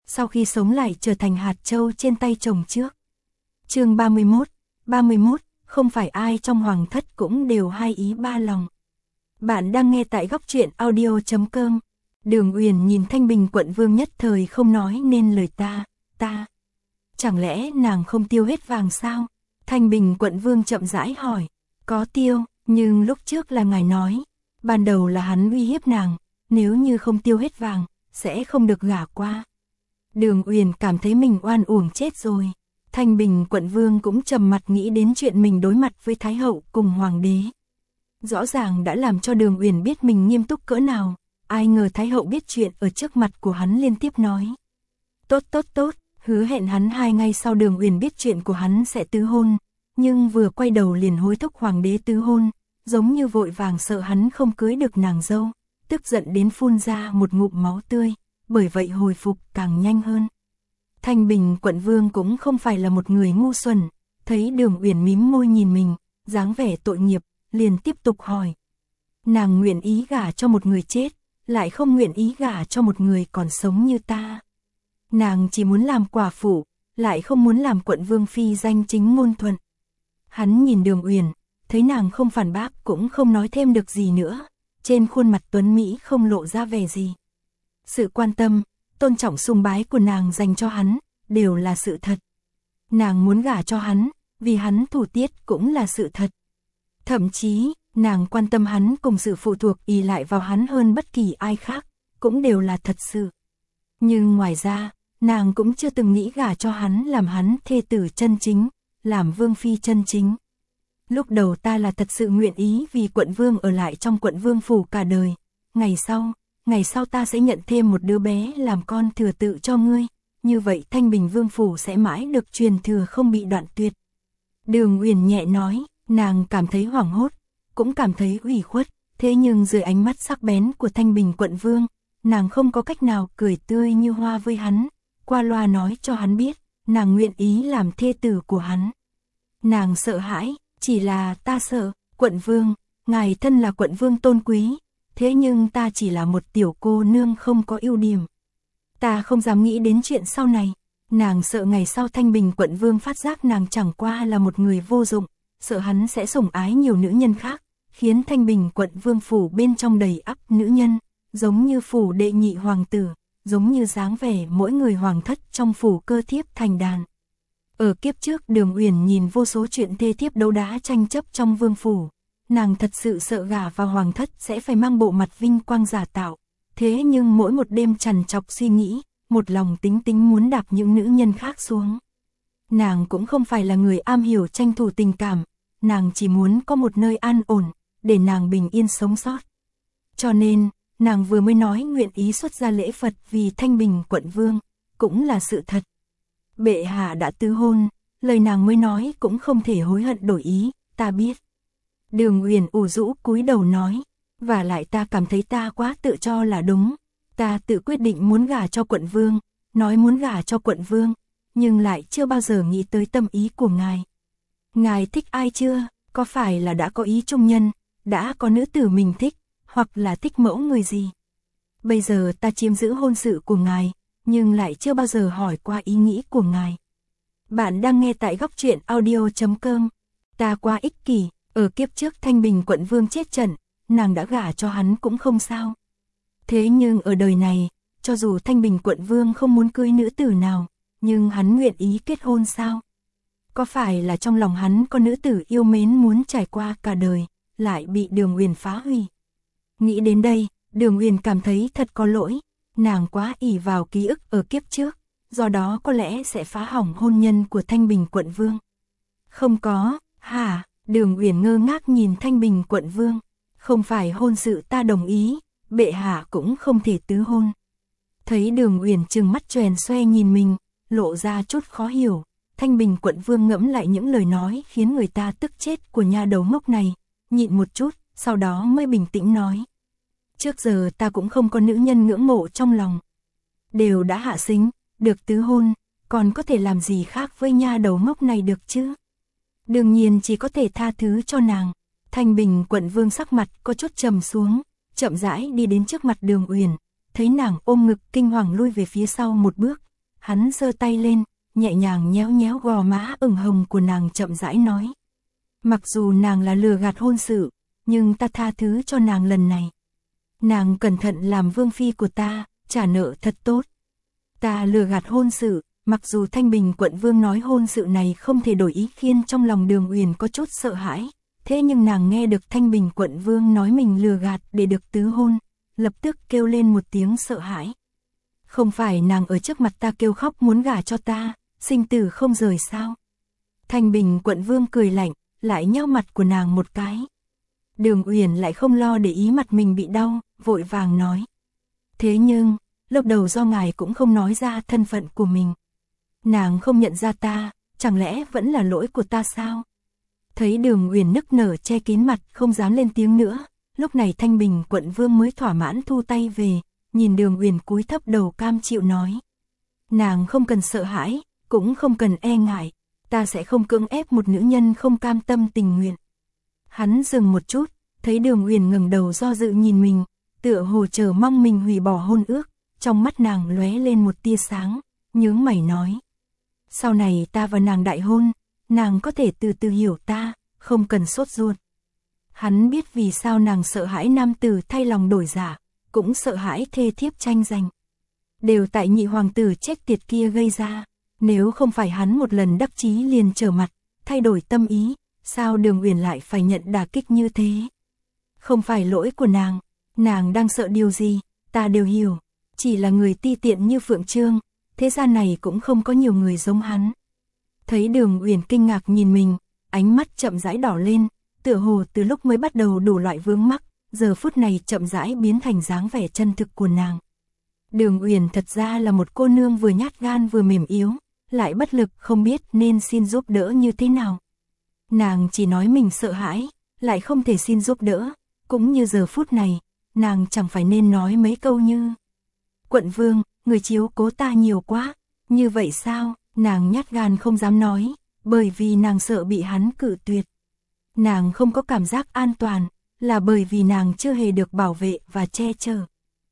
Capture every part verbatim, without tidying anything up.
sau khi sống lại trở thành hạt châu trên tay chồng trước. Chương ba mươi mốt, ba mươi mốt, không phải ai trong hoàng thất cũng đều hai ý ba lòng. Bạn đang nghe tại góc truyện audio chấm com. Đường Uyển nhìn Thanh Bình quận vương nhất thời không nói nên lời ta, ta. Chẳng lẽ nàng không tiêu hết vàng sao? Thanh Bình quận vương chậm rãi hỏi. Có tiêu, nhưng lúc trước là ngài nói. Ban đầu là hắn uy hiếp nàng, nếu như không tiêu hết vàng, sẽ không được gả qua. Đường Uyển cảm thấy mình oan uổng chết rồi. Thanh Bình quận vương cũng trầm mặt nghĩ đến chuyện mình đối mặt với Thái hậu cùng hoàng đế. Rõ ràng đã làm cho Đường Uyển biết mình nghiêm túc cỡ nào, ai ngờ Thái hậu biết chuyện ở trước mặt của hắn liên tiếp nói. Tốt tốt tốt, hứa hẹn hắn hai ngày sau Đường Uyển biết chuyện của hắn sẽ tứ hôn, nhưng vừa quay đầu liền hối thúc hoàng đế tứ hôn, giống như vội vàng sợ hắn không cưới được nàng dâu, tức giận đến phun ra một ngụm máu tươi, bởi vậy hồi phục càng nhanh hơn. Thanh Bình quận vương cũng không phải là một người ngu xuẩn, thấy Đường Uyển mím môi nhìn mình, dáng vẻ tội nghiệp, liền tiếp tục hỏi. Nàng nguyện ý gả cho một người chết, lại không nguyện ý gả cho một người còn sống như ta. Nàng chỉ muốn làm quả phụ, lại không muốn làm quận vương phi danh chính ngôn thuận. Hắn nhìn Đường Uyển, thấy nàng không phản bác cũng không nói thêm được gì nữa, trên khuôn mặt tuấn Mỹ không lộ ra vẻ gì. Sự quan tâm, tôn trọng sùng bái của nàng dành cho hắn, đều là sự thật. Nàng muốn gả cho hắn, vì hắn thủ tiết cũng là sự thật. Thậm chí, nàng quan tâm hắn cùng sự phụ thuộc ỷ lại vào hắn hơn bất kỳ ai khác, cũng đều là thật sự. Nhưng ngoài ra, nàng cũng chưa từng nghĩ gả cho hắn làm hắn thê tử chân chính, làm vương phi chân chính. Lúc đầu ta là thật sự nguyện ý vì quận vương ở lại trong quận vương phủ cả đời. Ngày sau, ngày sau ta sẽ nhận thêm một đứa bé làm con thừa tự cho ngươi. Như vậy Thanh Bình vương phủ sẽ mãi được truyền thừa không bị đoạn tuyệt. Đường Uyển nhẹ nói, nàng cảm thấy hoảng hốt, cũng cảm thấy ủy khuất. Thế nhưng dưới ánh mắt sắc bén của Thanh Bình quận vương, nàng không có cách nào cười tươi như hoa với hắn. Qua loa nói cho hắn biết, nàng nguyện ý làm thê tử của hắn. Nàng sợ hãi. Chỉ là ta sợ, quận vương, ngài thân là quận vương tôn quý, thế nhưng ta chỉ là một tiểu cô nương không có ưu điểm. Ta không dám nghĩ đến chuyện sau này, nàng sợ ngày sau Thanh Bình quận vương phát giác nàng chẳng qua là một người vô dụng, sợ hắn sẽ sủng ái nhiều nữ nhân khác, khiến Thanh Bình quận vương phủ bên trong đầy ắp nữ nhân, giống như phủ đệ nhị hoàng tử, giống như dáng vẻ mỗi người hoàng thất trong phủ cơ thiếp thành đàn. Ở kiếp trước Đường Uyển nhìn vô số chuyện thê thiếp đấu đá tranh chấp trong vương phủ, nàng thật sự sợ gả vào hoàng thất sẽ phải mang bộ mặt vinh quang giả tạo, thế nhưng mỗi một đêm trằn trọc suy nghĩ, một lòng tính tính muốn đạp những nữ nhân khác xuống. Nàng cũng không phải là người am hiểu tranh thủ tình cảm, nàng chỉ muốn có một nơi an ổn, để nàng bình yên sống sót. Cho nên, nàng vừa mới nói nguyện ý xuất ra lễ Phật vì Thanh Bình quận vương, cũng là sự thật. Bệ hạ đã tứ hôn, lời nàng mới nói cũng không thể hối hận đổi ý, ta biết. Đường Uyển ủ rũ cúi đầu nói, và lại ta cảm thấy ta quá tự cho là đúng, ta tự quyết định muốn gả cho quận vương, nói muốn gả cho quận vương, nhưng lại chưa bao giờ nghĩ tới tâm ý của ngài. Ngài thích ai chưa, có phải là đã có ý trung nhân, đã có nữ tử mình thích, hoặc là thích mẫu người gì? Bây giờ ta chiếm giữ hôn sự của ngài, nhưng lại chưa bao giờ hỏi qua ý nghĩ của ngài. Bạn đang nghe tại góc truyện audio chấm com. Ta quá ích kỷ, ở kiếp trước Thanh Bình quận vương chết trận, nàng đã gả cho hắn cũng không sao. Thế nhưng ở đời này, cho dù Thanh Bình quận vương không muốn cưới nữ tử nào, nhưng hắn nguyện ý kết hôn sao? Có phải là trong lòng hắn có nữ tử yêu mến muốn trải qua cả đời, lại bị Đường Uyển phá hủy? Nghĩ đến đây, Đường Uyển cảm thấy thật có lỗi. Nàng quá ỷ vào ký ức ở kiếp trước, do đó có lẽ sẽ phá hỏng hôn nhân của Thanh Bình quận vương. Không có, hả? Đường Uyển ngơ ngác nhìn Thanh Bình quận vương. Không phải hôn sự ta đồng ý, bệ hạ cũng không thể tứ hôn. Thấy Đường Uyển trừng mắt choèn xoe nhìn mình, lộ ra chút khó hiểu. Thanh Bình quận vương ngẫm lại những lời nói khiến người ta tức chết của nha đầu ngốc này, nhịn một chút, sau đó mới bình tĩnh nói. Trước giờ ta cũng không có nữ nhân ngưỡng mộ trong lòng. Đều đã hạ sinh, được tứ hôn, còn có thể làm gì khác với nha đầu ngốc này được chứ? Đương nhiên chỉ có thể tha thứ cho nàng. Thanh Bình quận vương sắc mặt có chút trầm xuống, chậm rãi đi đến trước mặt Đường Uyển, thấy nàng ôm ngực kinh hoàng lui về phía sau một bước, Hắn giơ tay lên, nhẹ nhàng nhéo nhéo gò má ửng hồng của nàng chậm rãi nói. Mặc dù nàng là lừa gạt hôn sự, nhưng ta tha thứ cho nàng lần này. Nàng cẩn thận làm vương phi của ta, trả nợ thật tốt. Ta lừa gạt hôn sự, mặc dù Thanh Bình quận vương nói hôn sự này không thể đổi ý khiến trong lòng Đường Uyển có chút sợ hãi. Thế nhưng nàng nghe được Thanh Bình quận vương nói mình lừa gạt để được tứ hôn, lập tức kêu lên một tiếng sợ hãi. Không phải nàng ở trước mặt ta kêu khóc muốn gả cho ta, sinh tử không rời sao? Thanh Bình quận vương cười lạnh, lại nheo mặt của nàng một cái. Đường Uyển lại không lo để ý mặt mình bị đau, vội vàng nói. Thế nhưng, lúc đầu do ngài cũng không nói ra thân phận của mình. Nàng không nhận ra ta, chẳng lẽ vẫn là lỗi của ta sao? Thấy Đường Uyển nức nở che kín mặt không dám lên tiếng nữa, lúc này Thanh Bình quận vương mới thỏa mãn thu tay về, nhìn Đường Uyển cúi thấp đầu cam chịu nói. Nàng không cần sợ hãi, cũng không cần e ngại, ta sẽ không cưỡng ép một nữ nhân không cam tâm tình nguyện. Hắn dừng một chút, thấy Đường Uyển ngẩng đầu do dự nhìn mình, tựa hồ chờ mong mình hủy bỏ hôn ước, trong mắt nàng lóe lên một tia sáng, nhướng mày nói. Sau này ta và nàng đại hôn, nàng có thể từ từ hiểu ta, không cần sốt ruột. Hắn biết vì sao nàng sợ hãi nam tử thay lòng đổi dạ, cũng sợ hãi thê thiếp tranh giành. Đều tại nhị hoàng tử chết tiệt kia gây ra, nếu không phải hắn một lần đắc chí liền trở mặt, thay đổi tâm ý, sao Đường Uyển lại phải nhận đả kích như thế? Không phải lỗi của nàng, nàng đang sợ điều gì, ta đều hiểu, chỉ là người ti tiện như Phượng Trương, thế gian này cũng không có nhiều người giống hắn. Thấy Đường Uyển kinh ngạc nhìn mình, ánh mắt chậm rãi đỏ lên, tựa hồ từ lúc mới bắt đầu đủ loại vướng mắc, giờ phút này chậm rãi biến thành dáng vẻ chân thực của nàng. Đường Uyển thật ra là một cô nương vừa nhát gan vừa mềm yếu, lại bất lực không biết nên xin giúp đỡ như thế nào. Nàng chỉ nói mình sợ hãi, lại không thể xin giúp đỡ, cũng như giờ phút này, nàng chẳng phải nên nói mấy câu như Quận vương, người chiếu cố ta nhiều quá, như vậy sao? Nàng nhát gan không dám nói, bởi vì nàng sợ bị hắn cự tuyệt. Nàng không có cảm giác an toàn, là bởi vì nàng chưa hề được bảo vệ và che chở.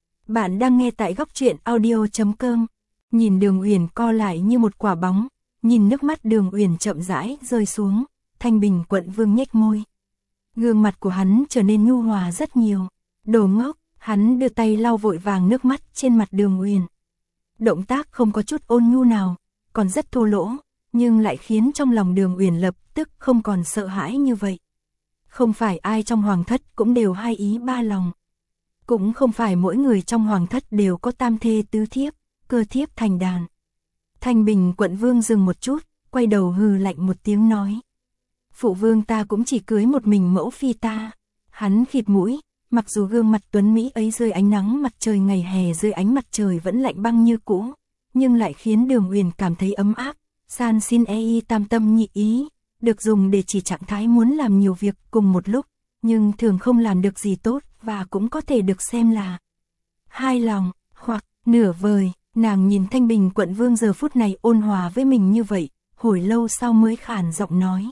Bạn đang nghe tại góc truyện audio chấm com. Nhìn Đường Uyển co lại như một quả bóng, nhìn nước mắt Đường Uyển chậm rãi rơi xuống, Thanh Bình quận vương nhếch môi. Gương mặt của hắn trở nên nhu hòa rất nhiều. Đồ ngốc, hắn đưa tay lau vội vàng nước mắt trên mặt Đường Uyển. Động tác không có chút ôn nhu nào, còn rất thô lỗ, nhưng lại khiến trong lòng Đường Uyển lập tức không còn sợ hãi như vậy. Không phải ai trong hoàng thất cũng đều hai ý ba lòng. Cũng không phải mỗi người trong hoàng thất đều có tam thê tứ thiếp, cơ thiếp thành đàn. Thanh Bình quận vương dừng một chút, quay đầu hừ lạnh một tiếng nói. Phụ vương ta cũng chỉ cưới một mình mẫu phi ta. Hắn khịt mũi, mặc dù gương mặt tuấn Mỹ ấy dưới ánh nắng mặt trời ngày hè dưới ánh mặt trời vẫn lạnh băng như cũ, nhưng lại khiến Đường Uyển cảm thấy ấm áp, san xin e y tam tâm nhị ý, được dùng để chỉ trạng thái muốn làm nhiều việc cùng một lúc, nhưng thường không làm được gì tốt và cũng có thể được xem là hai lòng, hoặc nửa vời. Nàng nhìn Thanh Bình quận vương giờ phút này ôn hòa với mình như vậy, hồi lâu sau mới khàn giọng nói.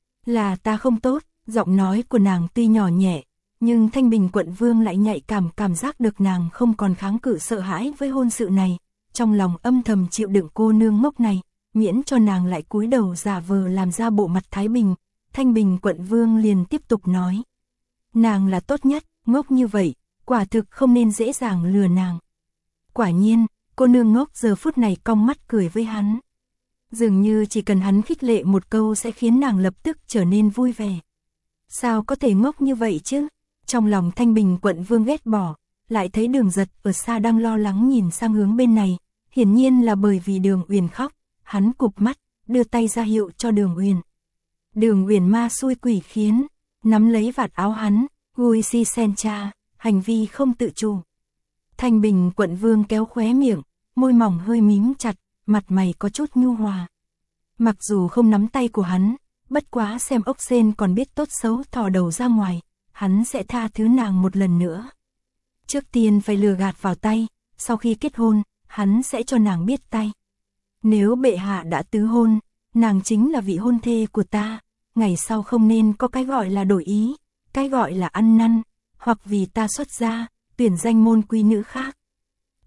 Là ta không tốt, giọng nói của nàng tuy nhỏ nhẹ, nhưng Thanh Bình quận vương lại nhạy cảm cảm giác được nàng không còn kháng cự sợ hãi với hôn sự này, trong lòng âm thầm chịu đựng cô nương ngốc này, miễn cho nàng lại cúi đầu giả vờ làm ra bộ mặt thái bình. Thanh Bình quận vương liền tiếp tục nói. Nàng là tốt nhất, ngốc như vậy, quả thực không nên dễ dàng lừa nàng. Quả nhiên, cô nương ngốc giờ phút này cong mắt cười với hắn. Dường như chỉ cần hắn khích lệ một câu sẽ khiến nàng lập tức trở nên vui vẻ. Sao có thể ngốc như vậy chứ? Trong lòng Thanh Bình quận vương ghét bỏ, lại thấy Đường Giật ở xa đang lo lắng nhìn sang hướng bên này, hiển nhiên là bởi vì Đường Uyển khóc, hắn cụp mắt, đưa tay ra hiệu cho Đường Uyển. Đường Uyển ma xui quỷ khiến, nắm lấy vạt áo hắn, gui si sen cha, hành vi không tự chủ. Thanh Bình quận vương kéo khóe miệng, môi mỏng hơi mím chặt, mặt mày có chút nhu hòa. Mặc dù không nắm tay của hắn, bất quá xem ốc sên còn biết tốt xấu thò đầu ra ngoài, hắn sẽ tha thứ nàng một lần nữa. Trước tiên phải lừa gạt vào tay, sau khi kết hôn, hắn sẽ cho nàng biết tay. Nếu bệ hạ đã tứ hôn, nàng chính là vị hôn thê của ta, ngày sau không nên có cái gọi là đổi ý, cái gọi là ăn năn, hoặc vì ta xuất gia, tuyển danh môn quý nữ khác.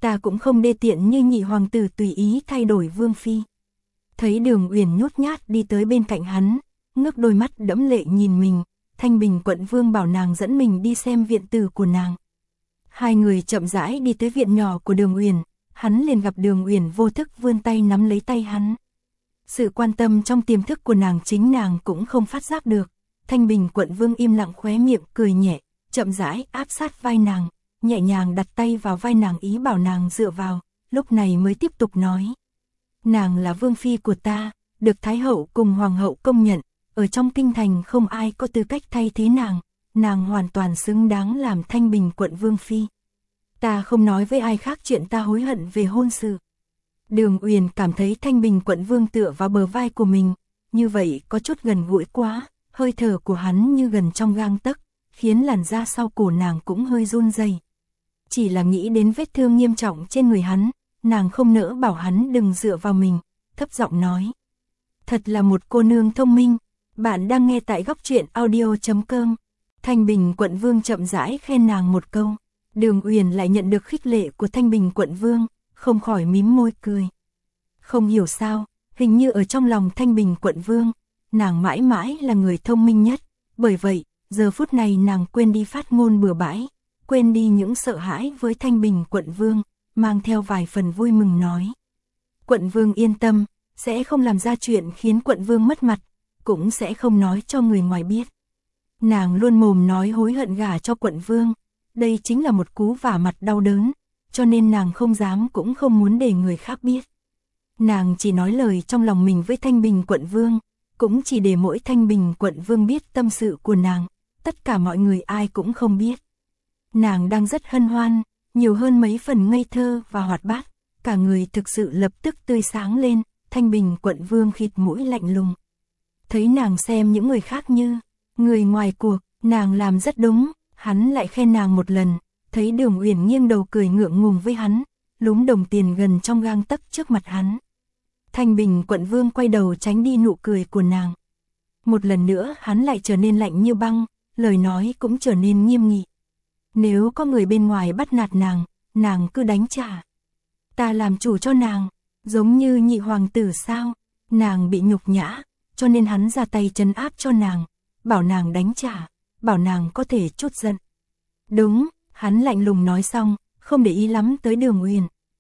Ta cũng không đê tiện như nhị hoàng tử tùy ý thay đổi vương phi. Thấy Đường Uyển nhút nhát đi tới bên cạnh hắn, ngước đôi mắt đẫm lệ nhìn mình, Thanh Bình quận vương bảo nàng dẫn mình đi xem viện tử của nàng. Hai người chậm rãi đi tới viện nhỏ của Đường Uyển, hắn liền gặp Đường Uyển vô thức vươn tay nắm lấy tay hắn. Sự quan tâm trong tiềm thức của nàng chính nàng cũng không phát giác được. Thanh Bình quận vương im lặng khóe miệng cười nhẹ, chậm rãi áp sát vai nàng, nhẹ nhàng đặt tay vào vai nàng ý bảo nàng dựa vào, lúc này mới tiếp tục nói. Nàng là vương phi của ta, được Thái hậu cùng Hoàng hậu công nhận, ở trong kinh thành không ai có tư cách thay thế nàng, nàng hoàn toàn xứng đáng làm Thanh Bình quận vương phi. Ta không nói với ai khác chuyện ta hối hận về hôn sự. Đường Uyển cảm thấy Thanh Bình quận vương tựa vào bờ vai của mình, như vậy có chút gần gũi quá, hơi thở của hắn như gần trong gang tấc, khiến làn da sau cổ nàng cũng hơi run rẩy. Chỉ là nghĩ đến vết thương nghiêm trọng trên người hắn, nàng không nỡ bảo hắn đừng dựa vào mình, thấp giọng nói. Thật là một cô nương thông minh, bạn đang nghe tại góc truyện audio chấm com. Thanh Bình quận vương chậm rãi khen nàng một câu, Đường Uyển lại nhận được khích lệ của Thanh Bình quận vương, không khỏi mím môi cười. Không hiểu sao, hình như ở trong lòng Thanh Bình quận vương, nàng mãi mãi là người thông minh nhất, bởi vậy, giờ phút này nàng quên đi phát ngôn bừa bãi, quên đi những sợ hãi với Thanh Bình quận vương, mang theo vài phần vui mừng nói. Quận vương yên tâm, sẽ không làm ra chuyện khiến quận vương mất mặt, cũng sẽ không nói cho người ngoài biết. Nàng luôn mồm nói hối hận gả cho quận vương, đây chính là một cú vả mặt đau đớn, cho nên nàng không dám cũng không muốn để người khác biết. Nàng chỉ nói lời trong lòng mình với Thanh Bình quận vương, cũng chỉ để mỗi Thanh Bình quận vương biết tâm sự của nàng, tất cả mọi người ai cũng không biết. Nàng đang rất hân hoan, nhiều hơn mấy phần ngây thơ và hoạt bát, cả người thực sự lập tức tươi sáng lên. Thanh Bình quận vương khịt mũi lạnh lùng. Thấy nàng xem những người khác như người ngoài cuộc, nàng làm rất đúng, hắn lại khen nàng một lần, thấy Đường Uyển nghiêng đầu cười ngượng ngùng với hắn, lúm đồng tiền gần trong gang tấc trước mặt hắn. Thanh Bình quận vương quay đầu tránh đi nụ cười của nàng. Một lần nữa hắn lại trở nên lạnh như băng, lời nói cũng trở nên nghiêm nghị. Nếu có người bên ngoài bắt nạt nàng, nàng cứ đánh trả. Ta làm chủ cho nàng, giống như nhị hoàng tử sao, nàng bị nhục nhã, cho nên hắn ra tay trấn áp cho nàng, bảo nàng đánh trả, bảo nàng có thể chút giận. Đúng, hắn lạnh lùng nói xong, không để ý lắm tới Đường Uyển.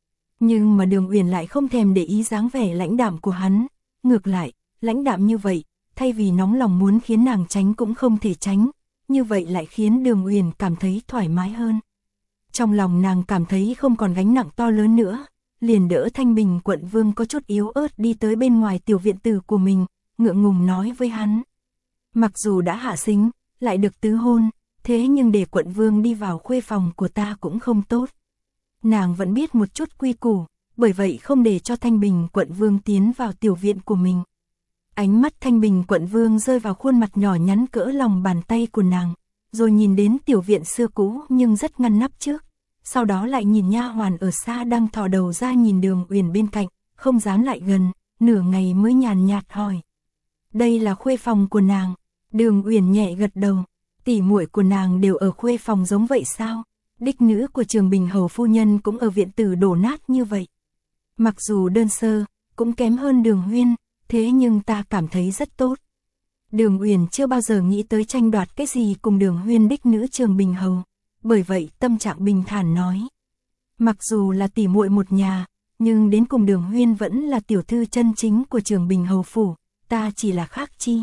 Nhưng mà Đường Uyển lại không thèm để ý dáng vẻ lãnh đạm của hắn, ngược lại, lãnh đạm như vậy, thay vì nóng lòng muốn khiến nàng tránh cũng không thể tránh, như vậy lại khiến Đường Uyển cảm thấy thoải mái hơn. Trong lòng nàng cảm thấy không còn gánh nặng to lớn nữa, liền đỡ Thanh Bình quận vương có chút yếu ớt đi tới bên ngoài tiểu viện tử của mình, ngượng ngùng nói với hắn. Mặc dù đã hạ sính, lại được tứ hôn, thế nhưng để quận vương đi vào khuê phòng của ta cũng không tốt. Nàng vẫn biết một chút quy củ, bởi vậy không để cho Thanh Bình quận vương tiến vào tiểu viện của mình. Ánh mắt Thanh Bình quận vương rơi vào khuôn mặt nhỏ nhắn cỡ lòng bàn tay của nàng, rồi nhìn đến tiểu viện xưa cũ nhưng rất ngăn nắp trước. Sau đó lại nhìn nha hoàn ở xa đang thò đầu ra nhìn Đường Uyển bên cạnh, không dám lại gần, nửa ngày mới nhàn nhạt hỏi. Đây là khuê phòng của nàng. Đường Uyển nhẹ gật đầu, tỷ muội của nàng đều ở khuê phòng giống vậy sao? Đích nữ của Trường Bình hầu phu nhân cũng ở viện tử đổ nát như vậy. Mặc dù đơn sơ, cũng kém hơn Đường Huyên, thế nhưng ta cảm thấy rất tốt. Đường Uyển chưa bao giờ nghĩ tới tranh đoạt cái gì cùng Đường Huyên đích nữ Trường Bình hầu. Bởi vậy tâm trạng bình thản nói. Mặc dù là tỷ muội một nhà, nhưng đến cùng Đường Huyên vẫn là tiểu thư chân chính của Trường Bình hầu phủ, ta chỉ là khác chi.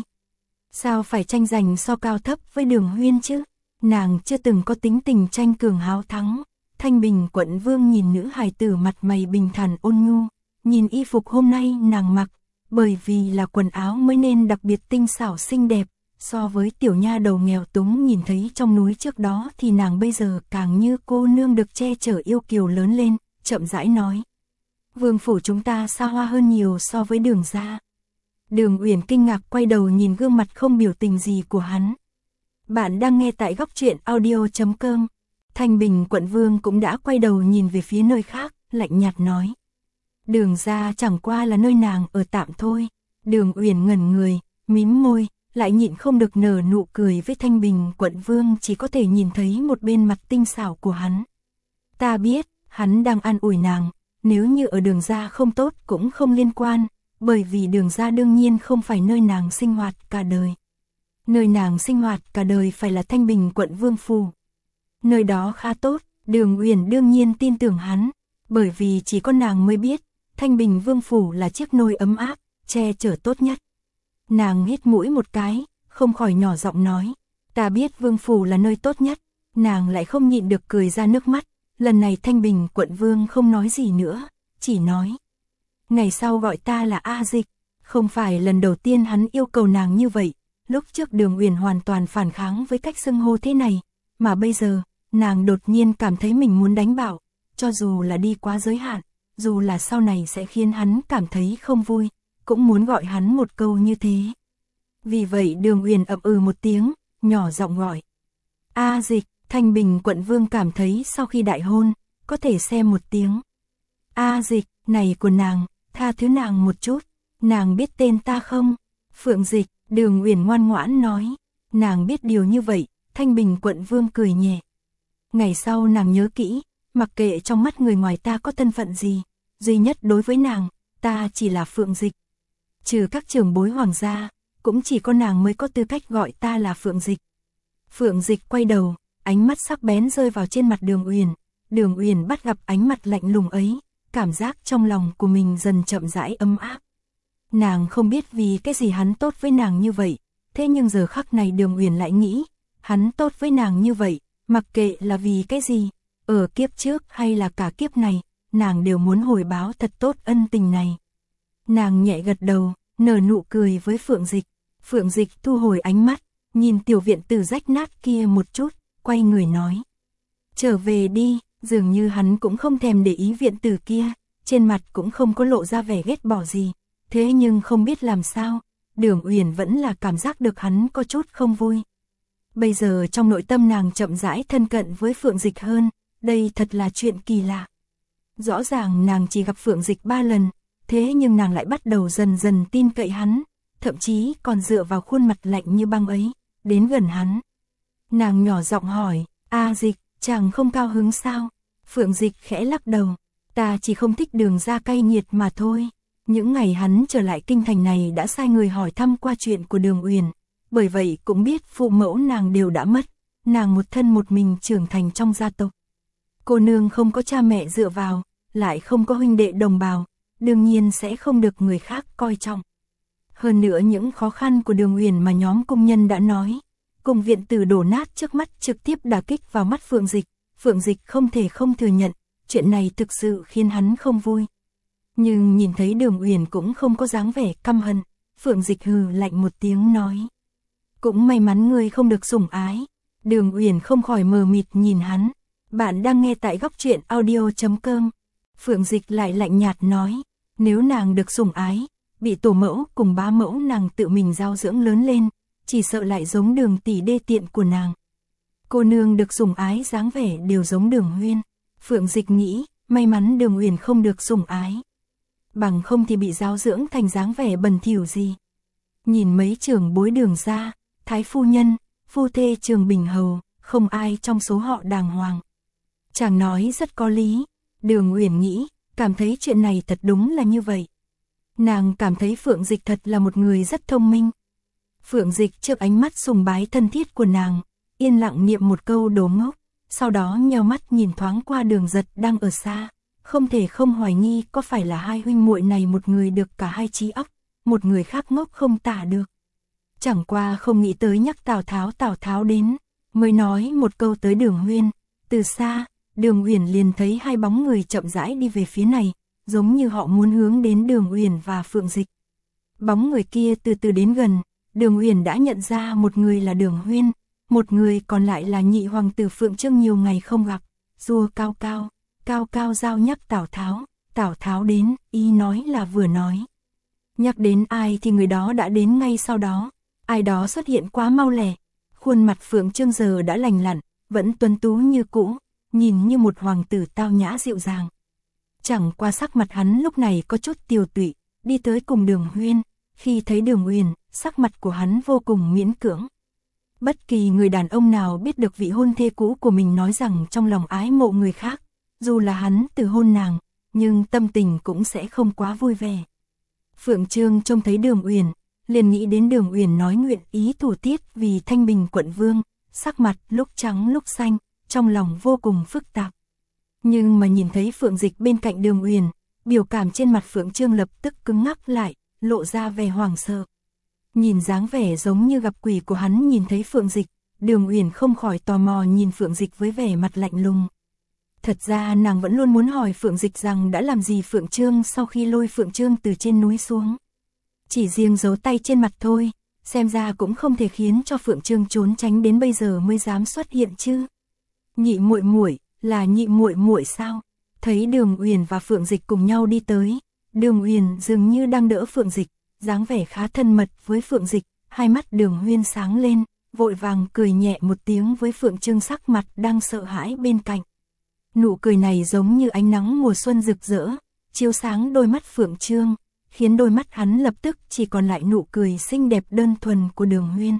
Sao phải tranh giành so cao thấp với Đường Huyên chứ? Nàng chưa từng có tính tình tranh cường háo thắng. Thanh Bình quận vương nhìn nữ hài tử mặt mày bình thản ôn nhu, nhìn y phục hôm nay nàng mặc, bởi vì là quần áo mới nên đặc biệt tinh xảo xinh đẹp. So với tiểu nha đầu nghèo túng nhìn thấy trong núi trước đó thì nàng bây giờ càng như cô nương được che chở yêu kiều lớn lên, chậm rãi nói. Vương phủ chúng ta xa hoa hơn nhiều so với Đường gia. Đường Uyển kinh ngạc quay đầu nhìn gương mặt không biểu tình gì của hắn. Bạn đang nghe tại góc truyện audio chấm com. Thanh Bình quận vương cũng đã quay đầu nhìn về phía nơi khác, lạnh nhạt nói. Đường gia chẳng qua là nơi nàng ở tạm thôi. Đường Uyển ngẩn người, mím môi, lại nhịn không được nở nụ cười với Thanh Bình quận vương, chỉ có thể nhìn thấy một bên mặt tinh xảo của hắn. Ta biết, Hắn đang an ủi nàng, nếu như ở Đường gia không tốt cũng không liên quan, bởi vì Đường gia đương nhiên không phải nơi nàng sinh hoạt cả đời. Nơi nàng sinh hoạt cả đời phải là Thanh Bình quận Vương Phủ. Nơi đó khá tốt, Đường Uyển đương nhiên tin tưởng hắn, bởi vì chỉ có nàng mới biết, Thanh Bình Vương Phủ là chiếc nôi ấm áp, che chở tốt nhất. Nàng hít mũi một cái, không khỏi nhỏ giọng nói, ta biết Vương Phủ là nơi tốt nhất, nàng lại không nhịn được cười ra nước mắt. Lần này Thanh Bình quận Vương không nói gì nữa, chỉ nói. Ngày sau gọi ta là A Dịch, không phải lần đầu tiên hắn yêu cầu nàng như vậy, lúc trước Đường Uyển hoàn toàn phản kháng với cách xưng hô thế này, mà bây giờ, nàng đột nhiên cảm thấy mình muốn đánh bảo, cho dù là đi quá giới hạn, dù là sau này sẽ khiến hắn cảm thấy không vui, cũng muốn gọi hắn một câu như thế. Vì vậy Đường Uyển ậm ừ một tiếng, nhỏ giọng gọi. A Dịch. Thanh Bình quận Vương cảm thấy sau khi đại hôn, có thể xem một tiếng. A Dịch, này của nàng, tha thứ nàng một chút, nàng biết tên ta không? Phượng Dịch, Đường Uyển ngoan ngoãn nói, nàng biết điều như vậy, Thanh Bình quận Vương cười nhẹ. Ngày sau nàng nhớ kỹ, mặc kệ trong mắt người ngoài ta có thân phận gì, duy nhất đối với nàng, ta chỉ là Phượng Dịch. Trừ các trưởng bối hoàng gia, cũng chỉ có nàng mới có tư cách gọi ta là Phượng Dịch. Phượng Dịch quay đầu. Ánh mắt sắc bén rơi vào trên mặt Đường Uyển, Đường Uyển bắt gặp ánh mặt lạnh lùng ấy, cảm giác trong lòng của mình dần chậm rãi ấm áp. Nàng không biết vì cái gì hắn tốt với nàng như vậy, thế nhưng giờ khắc này Đường Uyển lại nghĩ, hắn tốt với nàng như vậy, mặc kệ là vì cái gì, ở kiếp trước hay là cả kiếp này, nàng đều muốn hồi báo thật tốt ân tình này. Nàng nhẹ gật đầu, nở nụ cười với Phượng Dịch, Phượng Dịch thu hồi ánh mắt, nhìn tiểu viện tử rách nát kia một chút. Quay người nói, trở về đi, dường như hắn cũng không thèm để ý viện tử kia, trên mặt cũng không có lộ ra vẻ ghét bỏ gì, thế nhưng không biết làm sao, Đường Uyển vẫn là cảm giác được hắn có chút không vui. Bây giờ trong nội tâm nàng chậm rãi thân cận với Phượng Dịch hơn, đây thật là chuyện kỳ lạ. Rõ ràng nàng chỉ gặp Phượng Dịch ba lần, thế nhưng nàng lại bắt đầu dần dần tin cậy hắn, thậm chí còn dựa vào khuôn mặt lạnh như băng ấy, đến gần hắn. Nàng nhỏ giọng hỏi, A Dịch, chàng không cao hứng sao? Phượng Dịch khẽ lắc đầu, ta chỉ không thích Đường gia cay nghiệt mà thôi. Những ngày hắn trở lại kinh thành này đã sai người hỏi thăm qua chuyện của Đường Uyển, bởi vậy cũng biết phụ mẫu nàng đều đã mất, nàng một thân một mình trưởng thành trong gia tộc. Cô nương không có cha mẹ dựa vào, lại không có huynh đệ đồng bào, đương nhiên sẽ không được người khác coi trọng. Hơn nữa những khó khăn của Đường Uyển mà nhóm công nhân đã nói, cùng viện tử đổ nát trước mắt trực tiếp đả kích vào mắt Phượng Dịch, Phượng Dịch không thể không thừa nhận, chuyện này thực sự khiến hắn không vui. Nhưng nhìn thấy Đường Uyển cũng không có dáng vẻ căm hận, Phượng Dịch hừ lạnh một tiếng nói. Cũng may mắn ngươi không được sủng ái. Đường Uyển không khỏi mờ mịt nhìn hắn. Bạn đang nghe tại góc truyện audio chấm com. Phượng Dịch lại lạnh nhạt nói, nếu nàng được sủng ái, bị tổ mẫu cùng bá mẫu nàng tự mình giao dưỡng lớn lên, chỉ sợ lại giống Đường tỷ đê tiện của nàng. Cô nương được sủng ái dáng vẻ đều giống Đường Huyên. Phượng Dịch nghĩ, may mắn Đường Uyển không được sủng ái. Bằng không thì bị giáo dưỡng thành dáng vẻ bẩn thỉu gì. Nhìn mấy trưởng bối Đường gia, thái phu nhân, phu thê Trường Bình Hầu, không ai trong số họ đàng hoàng. Chàng nói rất có lý, Đường Uyển nghĩ, cảm thấy chuyện này thật đúng là như vậy. Nàng cảm thấy Phượng Dịch thật là một người rất thông minh. Phượng Dịch trước ánh mắt sùng bái thân thiết của nàng, yên lặng niệm một câu đồ ngốc, sau đó nheo mắt nhìn thoáng qua Đường Giật đang ở xa, không thể không hoài nghi có phải là hai huynh muội này một người được cả hai trí óc, một người khác ngốc không tả được. Chẳng qua không nghĩ tới nhắc Tào Tháo Tào Tháo đến, mới nói một câu tới Đường Huyên, từ xa, Đường Uyển liền thấy hai bóng người chậm rãi đi về phía này, giống như họ muốn hướng đến Đường Uyển và Phượng Dịch. Bóng người kia từ từ đến gần, Đường Uyển đã nhận ra một người là Đường Huyên, một người còn lại là nhị hoàng tử Phượng Trương nhiều ngày không gặp, rùa cao cao, cao cao giao nhắc Tào Tháo, Tào Tháo đến, y nói là vừa nói. Nhắc đến ai thì người đó đã đến ngay sau đó, ai đó xuất hiện quá mau lẹ, khuôn mặt Phượng Trương giờ đã lành lặn, vẫn tuấn tú như cũ, nhìn như một hoàng tử tao nhã dịu dàng. Chẳng qua sắc mặt hắn lúc này có chút tiều tụy, đi tới cùng Đường Huyên, khi thấy Đường Uyển, sắc mặt của hắn vô cùng miễn cưỡng. Bất kỳ người đàn ông nào biết được vị hôn thê cũ của mình nói rằng trong lòng ái mộ người khác, dù là hắn từ hôn nàng, nhưng tâm tình cũng sẽ không quá vui vẻ. Phượng Trương trông thấy Đường Uyển, liền nghĩ đến Đường Uyển nói nguyện ý thủ tiết vì Thanh Bình quận vương, sắc mặt lúc trắng lúc xanh, trong lòng vô cùng phức tạp. Nhưng mà nhìn thấy Phượng Dịch bên cạnh Đường Uyển, biểu cảm trên mặt Phượng Trương lập tức cứng ngắc lại, lộ ra vẻ hoảng sợ. Nhìn dáng vẻ giống như gặp quỷ của hắn nhìn thấy Phượng Dịch, Đường Uyển không khỏi tò mò nhìn Phượng Dịch với vẻ mặt lạnh lùng. Thật ra nàng vẫn luôn muốn hỏi Phượng Dịch rằng đã làm gì Phượng Trương sau khi lôi Phượng Trương từ trên núi xuống. Chỉ riêng giấu tay trên mặt thôi, xem ra cũng không thể khiến cho Phượng Trương trốn tránh đến bây giờ mới dám xuất hiện chứ. Nhị muội muội, là nhị muội muội sao? Thấy Đường Uyển và Phượng Dịch cùng nhau đi tới, Đường Uyển dường như đang đỡ Phượng Dịch, dáng vẻ khá thân mật với Phượng Dịch, hai mắt Đường Huyên sáng lên, vội vàng cười nhẹ một tiếng với Phượng Trương sắc mặt đang sợ hãi bên cạnh. Nụ cười này giống như ánh nắng mùa xuân rực rỡ, chiếu sáng đôi mắt Phượng Trương, khiến đôi mắt hắn lập tức chỉ còn lại nụ cười xinh đẹp đơn thuần của Đường Huyên.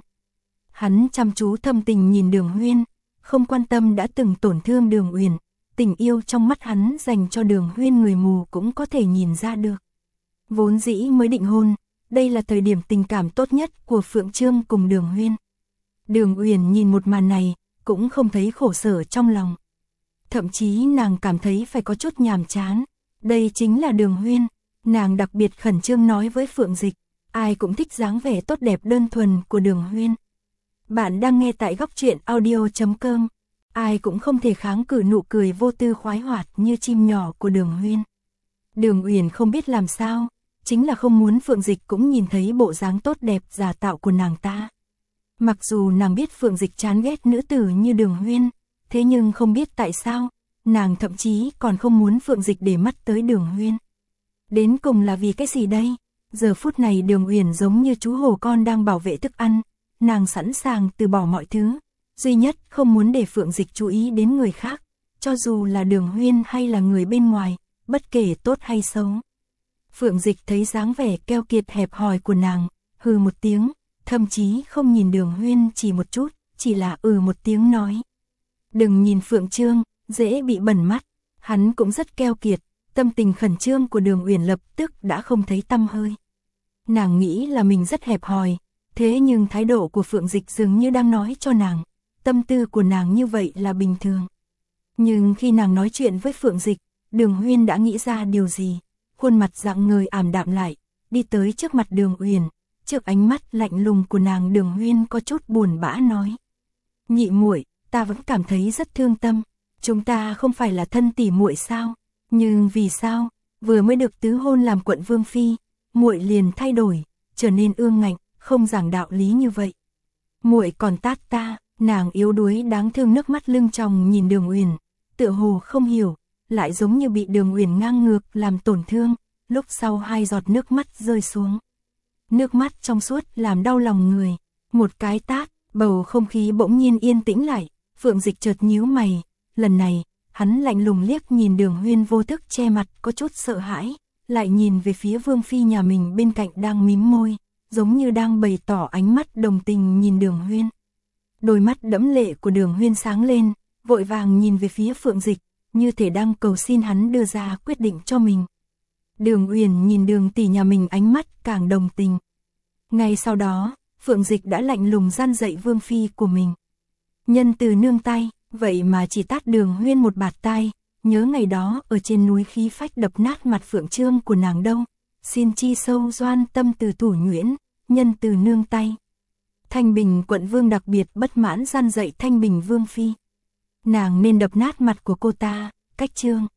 Hắn chăm chú thâm tình nhìn Đường Huyên, không quan tâm đã từng tổn thương Đường Uyển, tình yêu trong mắt hắn dành cho Đường Huyên người mù cũng có thể nhìn ra được. Vốn dĩ mới định hôn, đây là thời điểm tình cảm tốt nhất của Phượng Trương cùng Đường Huyên. Đường Uyển nhìn một màn này, cũng không thấy khổ sở trong lòng. Thậm chí nàng cảm thấy phải có chút nhàm chán. Đây chính là Đường Huyên. Nàng đặc biệt khẩn trương nói với Phượng Dịch, ai cũng thích dáng vẻ tốt đẹp đơn thuần của Đường Huyên. Bạn đang nghe tại góc truyện audio chấm com. Ai cũng không thể kháng cự nụ cười vô tư khoái hoạt như chim nhỏ của Đường Huyên. Đường Uyển không biết làm sao, chính là không muốn Phượng Dịch cũng nhìn thấy bộ dáng tốt đẹp giả tạo của nàng ta. Mặc dù nàng biết Phượng Dịch chán ghét nữ tử như Đường Huyên, thế nhưng không biết tại sao, nàng thậm chí còn không muốn Phượng Dịch để mắt tới Đường Huyên. Đến cùng là vì cái gì đây? Giờ phút này Đường Uyển giống như chú hổ con đang bảo vệ thức ăn, nàng sẵn sàng từ bỏ mọi thứ, duy nhất không muốn để Phượng Dịch chú ý đến người khác, cho dù là Đường Huyên hay là người bên ngoài, bất kể tốt hay xấu. Phượng Dịch thấy dáng vẻ keo kiệt hẹp hòi của nàng, hừ một tiếng, thậm chí không nhìn Đường Huyên chỉ một chút, chỉ là ừ một tiếng nói. Đừng nhìn Phượng Trương, dễ bị bẩn mắt, hắn cũng rất keo kiệt, tâm tình khẩn trương của Đường Uyển lập tức đã không thấy tăm hơi. Nàng nghĩ là mình rất hẹp hòi, thế nhưng thái độ của Phượng Dịch dường như đang nói cho nàng, tâm tư của nàng như vậy là bình thường. Nhưng khi nàng nói chuyện với Phượng Dịch, Đường Huyên đã nghĩ ra điều gì, khuôn mặt rạng ngời ảm đạm lại, đi tới trước mặt Đường Uyển, trước ánh mắt lạnh lùng của nàng Đường Huyên có chút buồn bã nói. Nhị muội, ta vẫn cảm thấy rất thương tâm, chúng ta không phải là thân tỉ muội sao, nhưng vì sao, vừa mới được tứ hôn làm quận vương phi, muội liền thay đổi, trở nên ương ngạnh, không giảng đạo lý như vậy. Muội còn tát ta, nàng yếu đuối đáng thương nước mắt lưng tròng nhìn Đường Uyển, tựa hồ không hiểu, lại giống như bị Đường Uyển ngang ngược làm tổn thương, lúc sau hai giọt nước mắt rơi xuống. Nước mắt trong suốt làm đau lòng người, một cái tát, bầu không khí bỗng nhiên yên tĩnh lại, Phượng Dịch chợt nhíu mày, lần này, hắn lạnh lùng liếc nhìn Đường Huyên vô thức che mặt có chút sợ hãi, lại nhìn về phía Vương Phi nhà mình bên cạnh đang mím môi, giống như đang bày tỏ ánh mắt đồng tình nhìn Đường Huyên. Đôi mắt đẫm lệ của Đường Huyên sáng lên, vội vàng nhìn về phía Phượng Dịch, như thể đang cầu xin hắn đưa ra quyết định cho mình. Đường Uyển nhìn Đường tỷ nhà mình ánh mắt càng đồng tình. Ngay sau đó, Phượng Dịch đã lạnh lùng gian dạy Vương Phi của mình. Nhân từ nương tay, vậy mà chỉ tát Đường Huyên một bạt tai, nhớ ngày đó ở trên núi khí phách đập nát mặt Phượng Trương của nàng đâu, xin chi sâu doan tâm từ thủ nhuyễn, nhân từ nương tay. Thanh Bình quận vương đặc biệt bất mãn gian dạy Thanh Bình Vương Phi. Nàng nên đập nát mặt của cô ta, cách Trương.